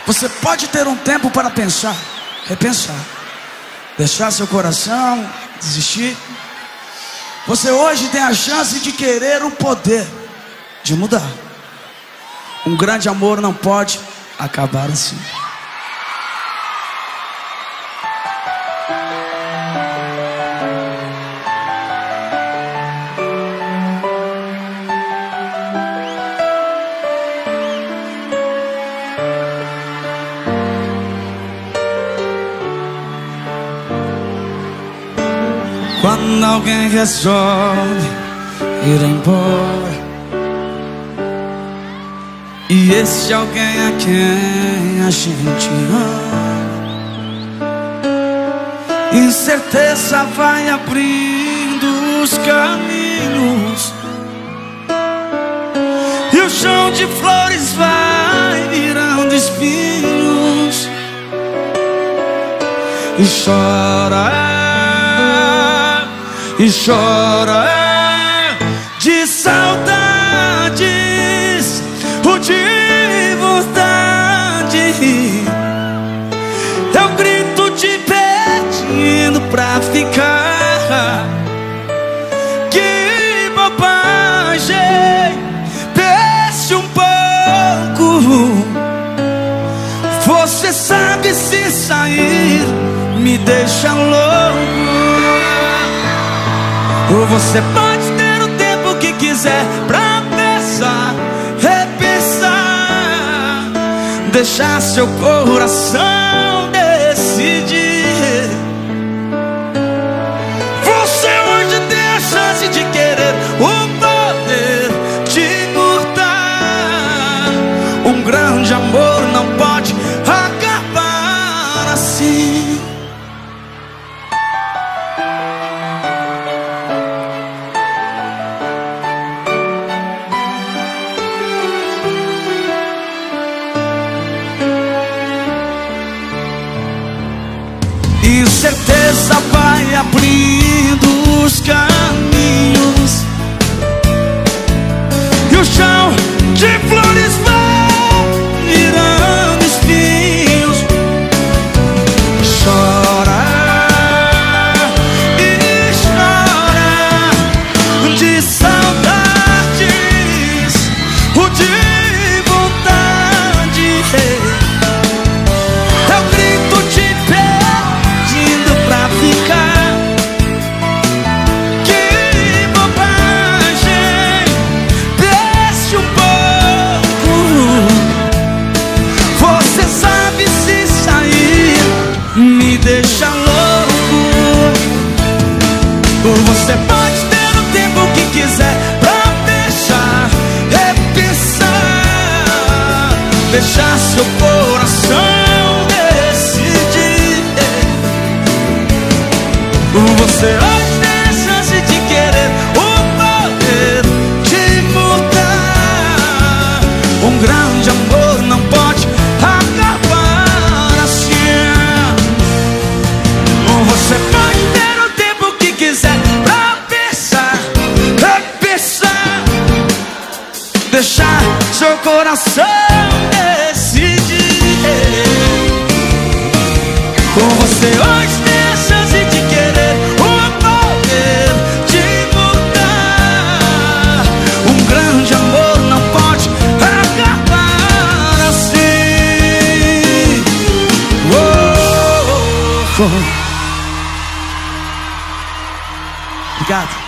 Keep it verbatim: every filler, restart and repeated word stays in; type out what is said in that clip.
Você pode ter um tempo para pensar, repensar, deixar seu coração desistir. Você hoje tem a chance de querer o poder de mudar. Um grande amor não pode acabar assim. Quando alguém resolve ir embora, e esse alguém é quem a gente ama, incerteza vai abrindo os caminhos, e o chão de flores vai virando espinhos, e chora, e chora de saudades, ou de vontade. É um grito te pedindo pra ficar. Que bobagem, desce um pouco. Você sabe, se sair me deixa louco. Ou você pode ter o tempo que quiser pra pensar, repensar, deixar seu coração decidir. Você hoje tem a chance de querer o poder de mudar. Um grande amor não pode acabar assim. Incerteza vai abrindo os caminhos, e o chão de flores vai virando espinhos. Chora e chora de saudades, ou de vontade. É o grito de ficar. Que bobagem, desce um pouco. Você sabe, se sair me deixa louco. Você pode ter o tempo que quiser pra deixar, repensar, deixar seu coração decidir. Você hoje tem a chance de querer o poder de mudar. Um grande amor não pode acabar assim. Você pode ter o tempo que quiser pra pensar, repensar, deixar seu coração decidir. Você hoje tem a chance de querer o poder de mudar. Um grande amor não pode acabar assim. Oh, oh, oh. Obrigado.